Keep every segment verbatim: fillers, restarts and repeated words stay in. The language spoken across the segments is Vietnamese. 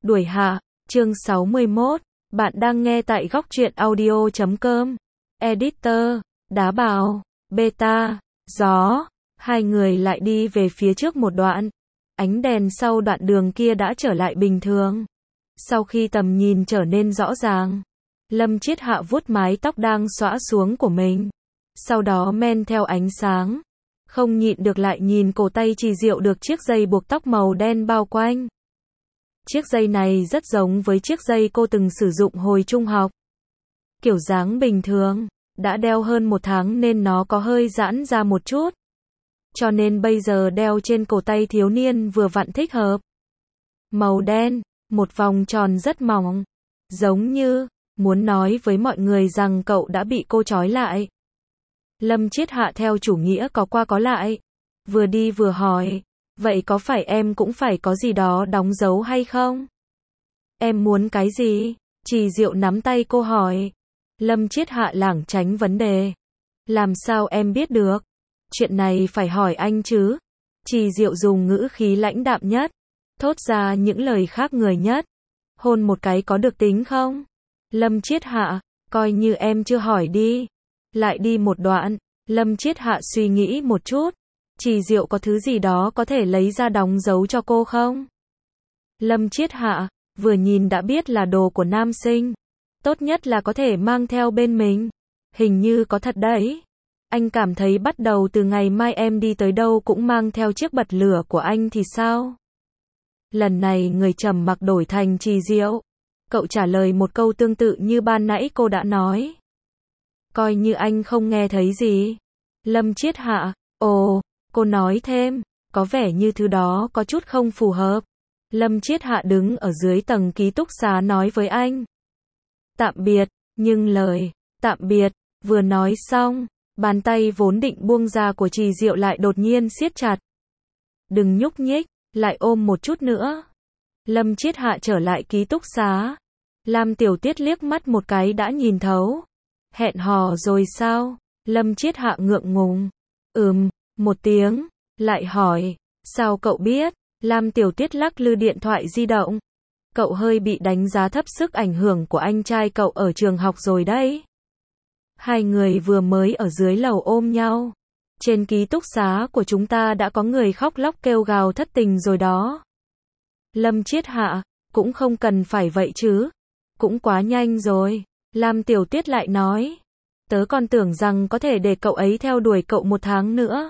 Đuổi hạ, chương sáu mươi mốt, bạn đang nghe tại góc truyện audio chấm com. Editor, đá bào, beta, gió, hai người lại đi về phía trước một đoạn. Ánh đèn sau đoạn đường kia đã trở lại bình thường. Sau khi tầm nhìn trở nên rõ ràng, Lâm Chiết Hạ vuốt mái tóc đang xõa xuống của mình. Sau đó men theo ánh sáng, không nhịn được lại nhìn cổ tay Trì Diệu được chiếc dây buộc tóc màu đen bao quanh. Chiếc dây này rất giống với chiếc dây cô từng sử dụng hồi trung học. Kiểu dáng bình thường, đã đeo hơn một tháng nên nó có hơi giãn ra một chút. Cho nên bây giờ đeo trên cổ tay thiếu niên vừa vặn thích hợp. Màu đen, một vòng tròn rất mỏng. Giống như, muốn nói với mọi người rằng cậu đã bị cô trói lại. Lâm Chiết Hạ theo chủ nghĩa có qua có lại. Vừa đi vừa hỏi, vậy có phải em cũng phải có gì đó đóng dấu hay không? Em muốn cái gì? Trì Diệu nắm tay cô hỏi. Lâm Chiết Hạ lảng tránh vấn đề. Làm sao em biết được? Chuyện này phải hỏi anh chứ. Trì Diệu dùng ngữ khí lãnh đạm nhất, thốt ra những lời khác người nhất. Hôn một cái có được tính không? Lâm Chiết Hạ, coi như em chưa hỏi đi. Lại đi một đoạn, Lâm Chiết Hạ suy nghĩ một chút. Trì Diệu có thứ gì đó có thể lấy ra đóng dấu cho cô không? Lâm Chiết Hạ, vừa nhìn đã biết là đồ của nam sinh. Tốt nhất là có thể mang theo bên mình. Hình như có thật đấy. Anh cảm thấy bắt đầu từ ngày mai em đi tới đâu cũng mang theo chiếc bật lửa của anh thì sao? Lần này người trầm mặc đổi thành Trì Diệu. Cậu trả lời một câu tương tự như ban nãy cô đã nói. Coi như anh không nghe thấy gì. Lâm Chiết Hạ, ồ, cô nói thêm, có vẻ như thứ đó có chút không phù hợp. Lâm Chiết Hạ đứng ở dưới tầng ký túc xá nói với anh. Tạm biệt, nhưng lời, tạm biệt, vừa nói xong, bàn tay vốn định buông ra của Trì Diệu lại đột nhiên siết chặt. Đừng nhúc nhích, lại ôm một chút nữa. Lâm Chiết Hạ trở lại ký túc xá. Lam Tiểu Tiết liếc mắt một cái đã nhìn thấu. Hẹn hò rồi sao? Lâm Chiết Hạ ngượng ngùng. Ừm, một tiếng. Lại hỏi, sao cậu biết? Lam Tiểu Tiết lắc lư điện thoại di động. Cậu hơi bị đánh giá thấp sức ảnh hưởng của anh trai cậu ở trường học rồi đấy. Hai người vừa mới ở dưới lầu ôm nhau. Trên ký túc xá của chúng ta đã có người khóc lóc kêu gào thất tình rồi đó. Lâm Chiết Hạ, cũng không cần phải vậy chứ. Cũng quá nhanh rồi. Lam Tiểu Tiết lại nói. Tớ còn tưởng rằng có thể để cậu ấy theo đuổi cậu một tháng nữa.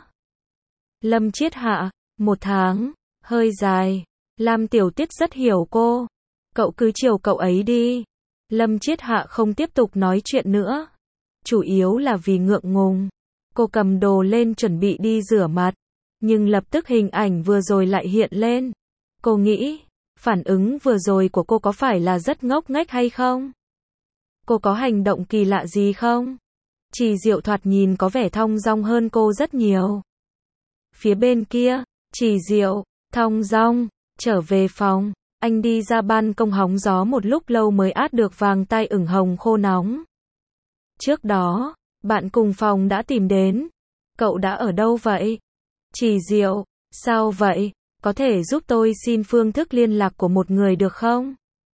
Lâm Chiết Hạ, một tháng, hơi dài. Lam Tiểu Tiết rất hiểu cô. Cậu cứ chiều cậu ấy đi. Lâm Chiết Hạ không tiếp tục nói chuyện nữa. Chủ yếu là vì ngượng ngùng. Cô cầm đồ lên chuẩn bị đi rửa mặt. Nhưng lập tức hình ảnh vừa rồi lại hiện lên. Cô nghĩ, phản ứng vừa rồi của cô có phải là rất ngốc nghếch hay không? Cô có hành động kỳ lạ gì không? Trì Diệu thoạt nhìn có vẻ thong dong hơn cô rất nhiều. Phía bên kia, Trì Diệu, thong dong, trở về phòng. Anh đi ra ban công hóng gió một lúc lâu mới át được vàng tai ửng hồng khô nóng. Trước đó, bạn cùng phòng đã tìm đến. Cậu đã ở đâu vậy? Trì Diệu, sao vậy? Có thể giúp tôi xin phương thức liên lạc của một người được không?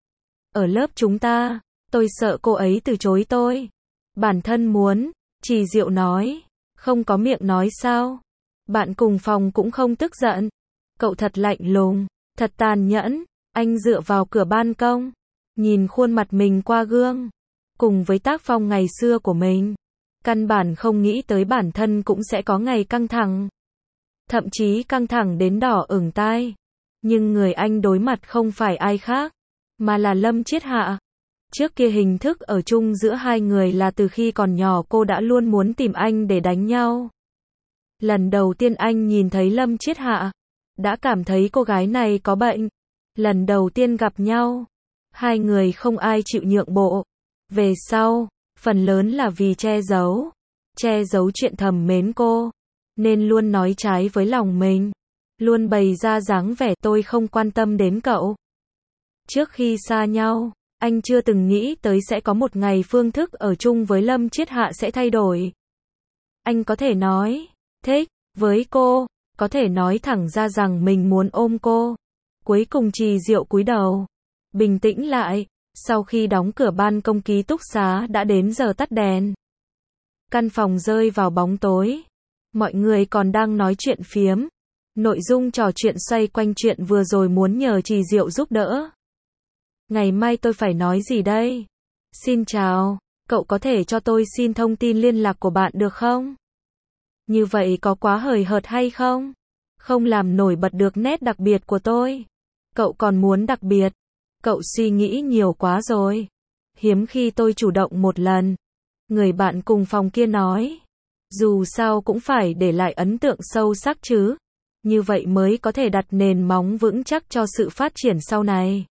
Ở lớp chúng ta, tôi sợ cô ấy từ chối tôi. Bản thân muốn, Trì Diệu nói. Không có miệng nói sao? Bạn cùng phòng cũng không tức giận. Cậu thật lạnh lùng, thật tàn nhẫn. Anh dựa vào cửa ban công, nhìn khuôn mặt mình qua gương, cùng với tác phong ngày xưa của mình. Căn bản không nghĩ tới bản thân cũng sẽ có ngày căng thẳng. Thậm chí căng thẳng đến đỏ ửng tai. Nhưng người anh đối mặt không phải ai khác, mà là Lâm Chiết Hạ. Trước kia hình thức ở chung giữa hai người là từ khi còn nhỏ cô đã luôn muốn tìm anh để đánh nhau. Lần đầu tiên anh nhìn thấy Lâm Chiết Hạ, đã cảm thấy cô gái này có bệnh. Lần đầu tiên gặp nhau, hai người không ai chịu nhượng bộ. Về sau, phần lớn là vì che giấu, che giấu chuyện thầm mến cô, nên luôn nói trái với lòng mình, luôn bày ra dáng vẻ tôi không quan tâm đến cậu. Trước khi xa nhau, anh chưa từng nghĩ tới sẽ có một ngày phương thức ở chung với Lâm Chiết Hạ sẽ thay đổi. Anh có thể nói, thích, với cô, có thể nói thẳng ra rằng mình muốn ôm cô. Cuối cùng Trì Diệu cúi đầu. bình tĩnh lại. Sau khi đóng cửa ban công ký túc xá đã đến giờ tắt đèn. Căn phòng rơi vào bóng tối. Mọi người còn đang nói chuyện phiếm. Nội dung trò chuyện xoay quanh chuyện vừa rồi muốn nhờ Trì Diệu giúp đỡ. Ngày mai tôi phải nói gì đây? Xin chào, cậu có thể cho tôi xin thông tin liên lạc của bạn được không? Như vậy có quá hời hợt hay không? Không làm nổi bật được nét đặc biệt của tôi. Cậu còn muốn đặc biệt. Cậu suy nghĩ nhiều quá rồi. Hiếm khi tôi chủ động một lần. Người bạn cùng phòng kia nói. Dù sao cũng phải để lại ấn tượng sâu sắc chứ. Như vậy mới có thể đặt nền móng vững chắc cho sự phát triển sau này.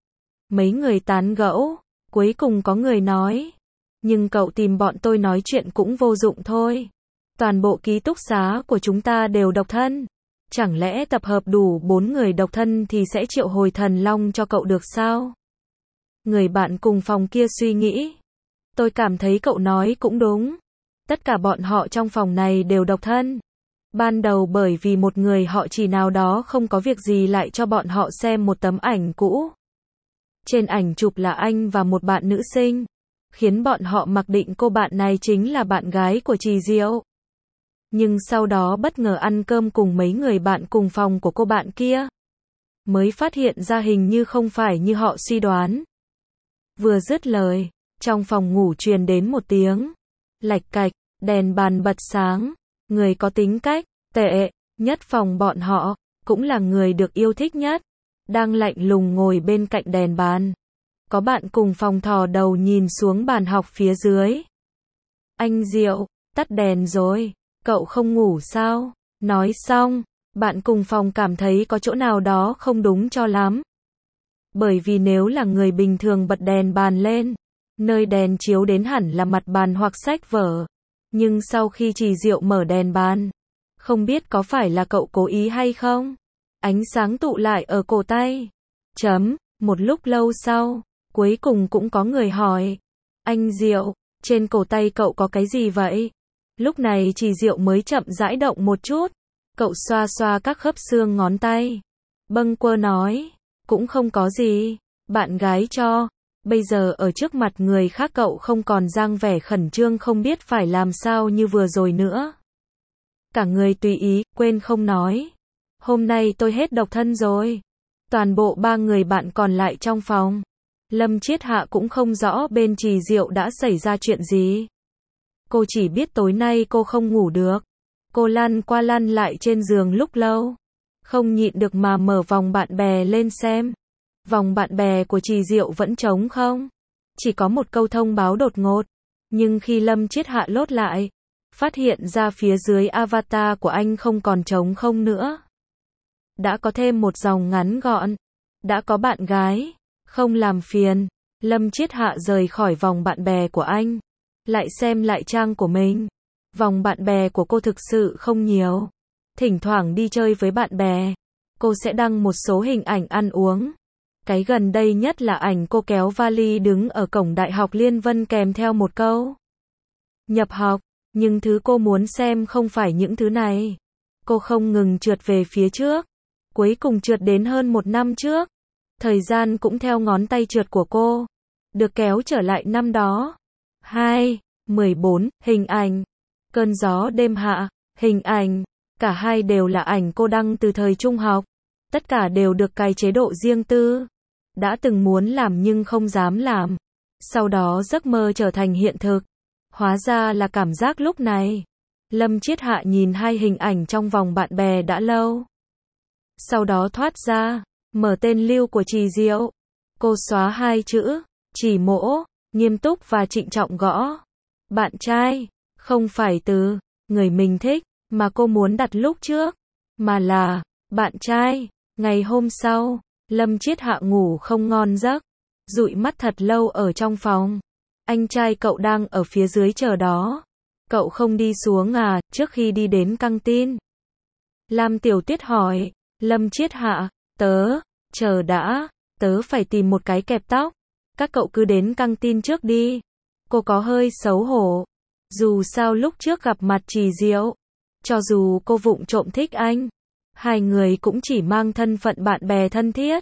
Mấy người tán gẫu. Cuối cùng có người nói. Nhưng cậu tìm bọn tôi nói chuyện cũng vô dụng thôi. Toàn bộ ký túc xá của chúng ta đều độc thân. Chẳng lẽ tập hợp đủ bốn người độc thân thì sẽ triệu hồi thần long cho cậu được sao? Người bạn cùng phòng kia suy nghĩ. Tôi cảm thấy cậu nói cũng đúng. Tất cả bọn họ trong phòng này đều độc thân. Ban đầu bởi vì một người họ chỉ nào đó không có việc gì lại cho bọn họ xem một tấm ảnh cũ. Trên ảnh chụp là anh và một bạn nữ sinh. Khiến bọn họ mặc định cô bạn này chính là bạn gái của Trì Diệu. Nhưng sau đó bất ngờ ăn cơm cùng mấy người bạn cùng phòng của cô bạn kia. Mới phát hiện ra hình như không phải như họ suy đoán. Vừa dứt lời, trong phòng ngủ truyền đến một tiếng. Lạch cạch, đèn bàn bật sáng. Người có tính cách tệ nhất phòng bọn họ, cũng là người được yêu thích nhất. Đang lạnh lùng ngồi bên cạnh đèn bàn. Có bạn cùng phòng thò đầu nhìn xuống bàn học phía dưới. Anh Diệu, tắt đèn rồi. Cậu không ngủ sao? Nói xong, bạn cùng phòng cảm thấy có chỗ nào đó không đúng cho lắm. Bởi vì nếu là người bình thường bật đèn bàn lên, nơi đèn chiếu đến hẳn là mặt bàn hoặc sách vở. Nhưng sau khi Trì Diệu mở đèn bàn, không biết có phải là cậu cố ý hay không? Ánh sáng tụ lại ở cổ tay. Chấm, một lúc lâu sau, cuối cùng cũng có người hỏi. Anh Diệu, trên cổ tay cậu có cái gì vậy? Lúc này Trì Diệu mới chậm rãi động một chút. Cậu xoa xoa các khớp xương ngón tay. Bâng quơ nói. Cũng không có gì. Bạn gái cho. Bây giờ ở trước mặt người khác cậu không còn dang vẻ khẩn trương không biết phải làm sao như vừa rồi nữa. Cả người tùy ý, quên không nói. Hôm nay tôi hết độc thân rồi. Toàn bộ ba người bạn còn lại trong phòng. Lâm Chiết Hạ cũng không rõ bên Trì Diệu đã xảy ra chuyện gì. Cô chỉ biết tối nay cô không ngủ được. Cô lăn qua lăn lại trên giường lúc lâu. Không nhịn được mà mở vòng bạn bè lên xem. Vòng bạn bè của Trì Diệu vẫn trống không. Chỉ có một câu thông báo đột ngột. Nhưng khi Lâm Chiết Hạ lốt lại, phát hiện ra phía dưới avatar của anh không còn trống không nữa. Đã có thêm một dòng ngắn gọn. Đã có bạn gái. Không làm phiền. Lâm Chiết Hạ rời khỏi vòng bạn bè của anh. Lại xem lại trang của mình. Vòng bạn bè của cô thực sự không nhiều. Thỉnh thoảng đi chơi với bạn bè, cô sẽ đăng một số hình ảnh ăn uống. Cái gần đây nhất là ảnh cô kéo vali đứng ở cổng Đại học Liên Vân kèm theo một câu nhập học. Nhưng thứ cô muốn xem không phải những thứ này. Cô không ngừng trượt về phía trước. Cuối cùng trượt đến hơn một năm trước. Thời gian cũng theo ngón tay trượt của cô. Được kéo trở lại năm đó. hai, mười bốn, hình ảnh. Cơn gió đêm hạ, hình ảnh. Cả hai đều là ảnh cô đăng từ thời trung học. Tất cả đều được cài chế độ riêng tư. Đã từng muốn làm nhưng không dám làm. Sau đó giấc mơ trở thành hiện thực. Hóa ra là cảm giác lúc này. Lâm Chiết Hạ nhìn hai hình ảnh trong vòng bạn bè đã lâu. Sau đó thoát ra, mở tên lưu của Trì Diệu. Cô xóa hai chữ, Trì Mỗ, nghiêm túc và trịnh trọng gõ. Bạn trai, không phải từ người mình thích mà cô muốn đặt lúc trước, mà là bạn trai. Ngày hôm sau, Lâm Chiết Hạ ngủ không ngon giấc, dụi mắt thật lâu ở trong phòng. Anh trai cậu đang ở phía dưới chờ đó. Cậu không đi xuống à, trước khi đi đến căng tin? Lam Tiểu Tuyết hỏi. Lâm Chiết Hạ, tớ, chờ đã, tớ phải tìm một cái kẹp tóc. Các cậu cứ đến căng tin trước đi. Cô có hơi xấu hổ. Dù sao lúc trước gặp mặt Trì Diệu, cho dù cô vụng trộm thích anh, hai người cũng chỉ mang thân phận bạn bè thân thiết.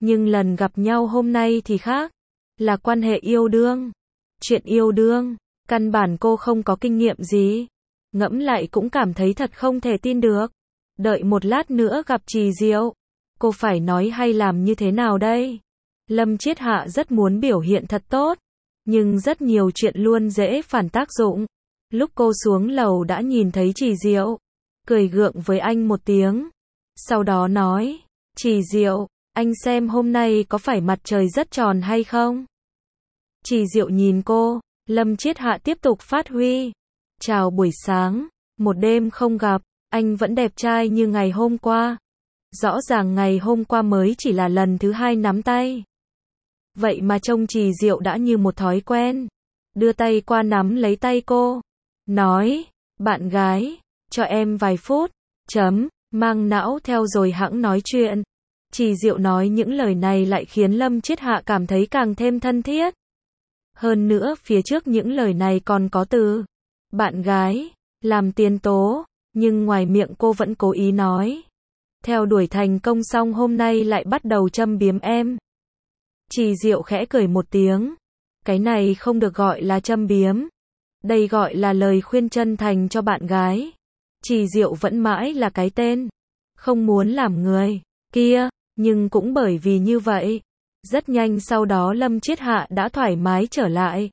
Nhưng lần gặp nhau hôm nay thì khác. Là quan hệ yêu đương. Chuyện yêu đương, căn bản cô không có kinh nghiệm gì. Ngẫm lại cũng cảm thấy thật không thể tin được. Đợi một lát nữa gặp Trì Diệu. Cô phải nói hay làm như thế nào đây? Lâm Chiết Hạ rất muốn biểu hiện thật tốt. Nhưng rất nhiều chuyện luôn dễ phản tác dụng. Lúc cô xuống lầu đã nhìn thấy Trì Diệu. Cười gượng với anh một tiếng. Sau đó nói, Trì Diệu, anh xem hôm nay có phải mặt trời rất tròn hay không? Trì Diệu nhìn cô, Lâm Chiết Hạ tiếp tục phát huy. Chào buổi sáng, một đêm không gặp, anh vẫn đẹp trai như ngày hôm qua. Rõ ràng ngày hôm qua mới chỉ là lần thứ hai nắm tay. Vậy mà trông Trì Diệu đã như một thói quen. Đưa tay qua nắm lấy tay cô. Nói, bạn gái, cho em vài phút. Chấm, mang não theo rồi hẵng nói chuyện. Trì Diệu nói những lời này lại khiến Lâm Chiết Hạ cảm thấy càng thêm thân thiết. Hơn nữa phía trước những lời này còn có từ bạn gái, làm tiền tố, nhưng ngoài miệng cô vẫn cố ý nói. Theo đuổi thành công xong hôm nay lại bắt đầu châm biếm em. Trì Diệu khẽ cười một tiếng. Cái này không được gọi là châm biếm. Đây gọi là lời khuyên chân thành cho bạn gái. Trì Diệu vẫn mãi là cái tên. Không muốn làm người kia, nhưng cũng bởi vì như vậy. Rất nhanh sau đó Lâm Chiết Hạ đã thoải mái trở lại.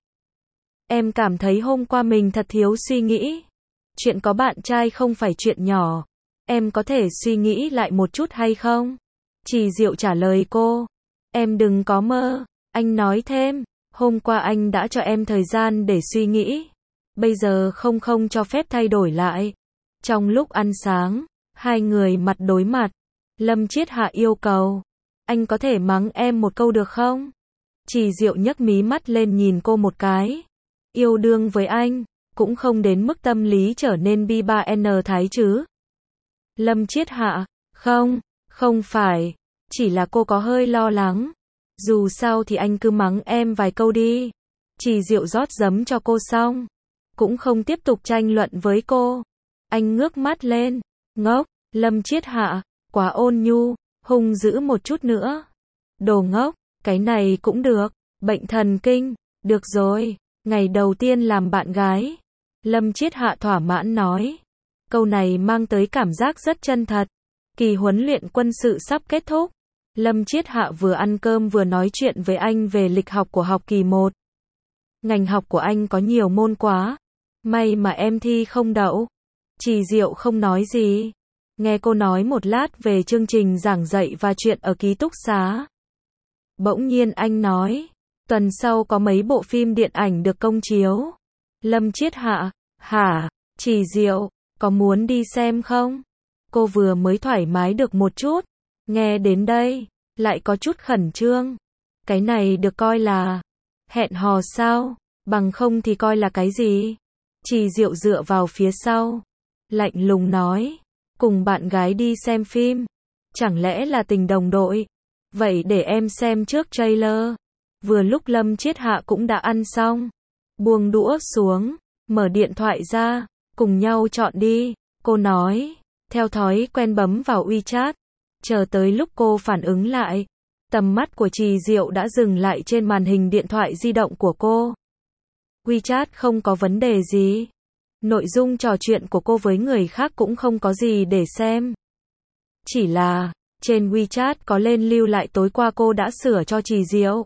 Em cảm thấy hôm qua mình thật thiếu suy nghĩ. Chuyện có bạn trai không phải chuyện nhỏ. Em có thể suy nghĩ lại một chút hay không? Trì Diệu trả lời cô. Em đừng có mơ. Anh nói thêm. Hôm qua anh đã cho em thời gian để suy nghĩ. Bây giờ không không cho phép thay đổi lại. Trong lúc ăn sáng, hai người mặt đối mặt. Lâm Chiết Hạ yêu cầu. Anh có thể mắng em một câu được không? Trì Diệu nhấc mí mắt lên nhìn cô một cái. Yêu đương với anh, cũng không đến mức tâm lý trở nên bi ba n thái chứ. Lâm Chiết Hạ, không, không phải. Chỉ là cô có hơi lo lắng. Dù sao thì anh cứ mắng em vài câu đi. Trì Diệu rót giấm cho cô xong. Cũng không tiếp tục tranh luận với cô. Anh ngước mắt lên. Ngốc, Lâm Chiết Hạ, quá ôn nhu, hung dữ một chút nữa. Đồ ngốc, cái này cũng được. Bệnh thần kinh, được rồi. Ngày đầu tiên làm bạn gái. Lâm Chiết Hạ thỏa mãn nói. Câu này mang tới cảm giác rất chân thật. Kỳ huấn luyện quân sự sắp kết thúc. Lâm Chiết Hạ vừa ăn cơm vừa nói chuyện với anh về lịch học của học kỳ một. Ngành học của anh có nhiều môn quá. May mà em thi không đậu. Trì Diệu không nói gì. Nghe cô nói một lát về chương trình giảng dạy và chuyện ở ký túc xá. Bỗng nhiên anh nói. Tuần sau có mấy bộ phim điện ảnh được công chiếu. Lâm Chiết Hạ, hả? Trì Diệu, có muốn đi xem không? Cô vừa mới thoải mái được một chút. Nghe đến đây, lại có chút khẩn trương. Cái này được coi là hẹn hò sao? Bằng không thì coi là cái gì? Trì Diệu dựa vào phía sau. Lạnh lùng nói. Cùng bạn gái đi xem phim. Chẳng lẽ là tình đồng đội? Vậy để em xem trước trailer. Vừa lúc Lâm Chiết Hạ cũng đã ăn xong. Buông đũa xuống. Mở điện thoại ra. Cùng nhau chọn đi. Cô nói. Theo thói quen bấm vào WeChat. Chờ tới lúc cô phản ứng lại. Tầm mắt của Trì Diệu đã dừng lại trên màn hình điện thoại di động của cô. WeChat không có vấn đề gì. Nội dung trò chuyện của cô với người khác cũng không có gì để xem. Chỉ là, trên WeChat có lên lưu lại tối qua cô đã sửa cho Trì Diệu.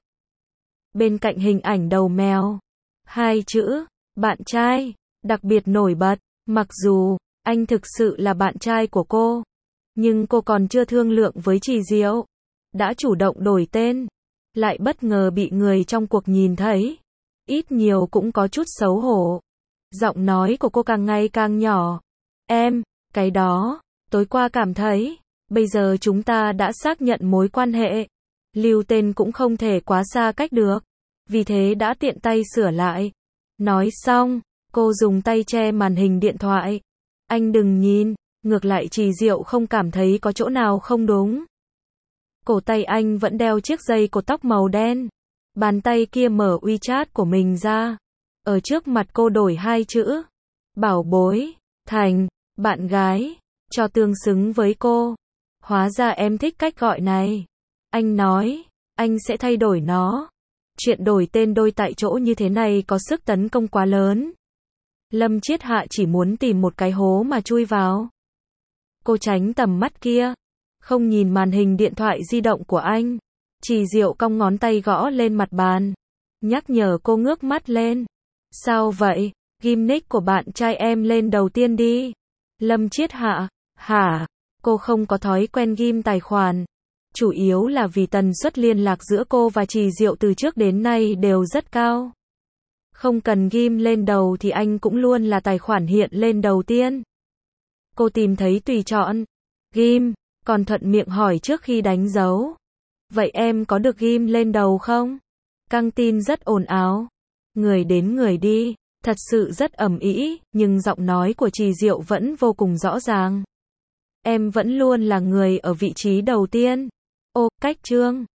Bên cạnh hình ảnh đầu mèo. Hai chữ, bạn trai, đặc biệt nổi bật. Mặc dù, anh thực sự là bạn trai của cô. Nhưng cô còn chưa thương lượng với Trì Diệu. Đã chủ động đổi tên. Lại bất ngờ bị người trong cuộc nhìn thấy. Ít nhiều cũng có chút xấu hổ. Giọng nói của cô càng ngày càng nhỏ. Em, cái đó, tối qua cảm thấy, bây giờ chúng ta đã xác nhận mối quan hệ. Lưu tên cũng không thể quá xa cách được. Vì thế đã tiện tay sửa lại. Nói xong, cô dùng tay che màn hình điện thoại. Anh đừng nhìn, ngược lại Trì Diệu không cảm thấy có chỗ nào không đúng. Cổ tay anh vẫn đeo chiếc dây cột tóc màu đen. Bàn tay kia mở WeChat của mình ra. Ở trước mặt cô đổi hai chữ. Bảo bối, thành, bạn gái, cho tương xứng với cô. Hóa ra em thích cách gọi này. Anh nói, anh sẽ thay đổi nó. Chuyện đổi tên đôi tại chỗ như thế này có sức tấn công quá lớn. Lâm Chiết Hạ chỉ muốn tìm một cái hố mà chui vào. Cô tránh tầm mắt kia, không nhìn màn hình điện thoại di động của anh. Trì Diệu cong ngón tay gõ lên mặt bàn, nhắc nhở cô ngước mắt lên. Sao vậy? Ghim nick của bạn trai em lên đầu tiên đi. Lâm Chiết Hạ, hả? Cô không có thói quen ghim tài khoản. Chủ yếu là vì tần suất liên lạc giữa cô và Trì Diệu từ trước đến nay đều rất cao. Không cần ghim lên đầu thì anh cũng luôn là tài khoản hiện lên đầu tiên. Cô tìm thấy tùy chọn, ghim, còn thuận miệng hỏi trước khi đánh dấu. Vậy em có được ghim lên đầu không? Căng tin rất ồn ào. Người đến người đi, thật sự rất ầm ĩ, nhưng giọng nói của Trì Diệu vẫn vô cùng rõ ràng. Em vẫn luôn là người ở vị trí đầu tiên. Ô, cách Trương.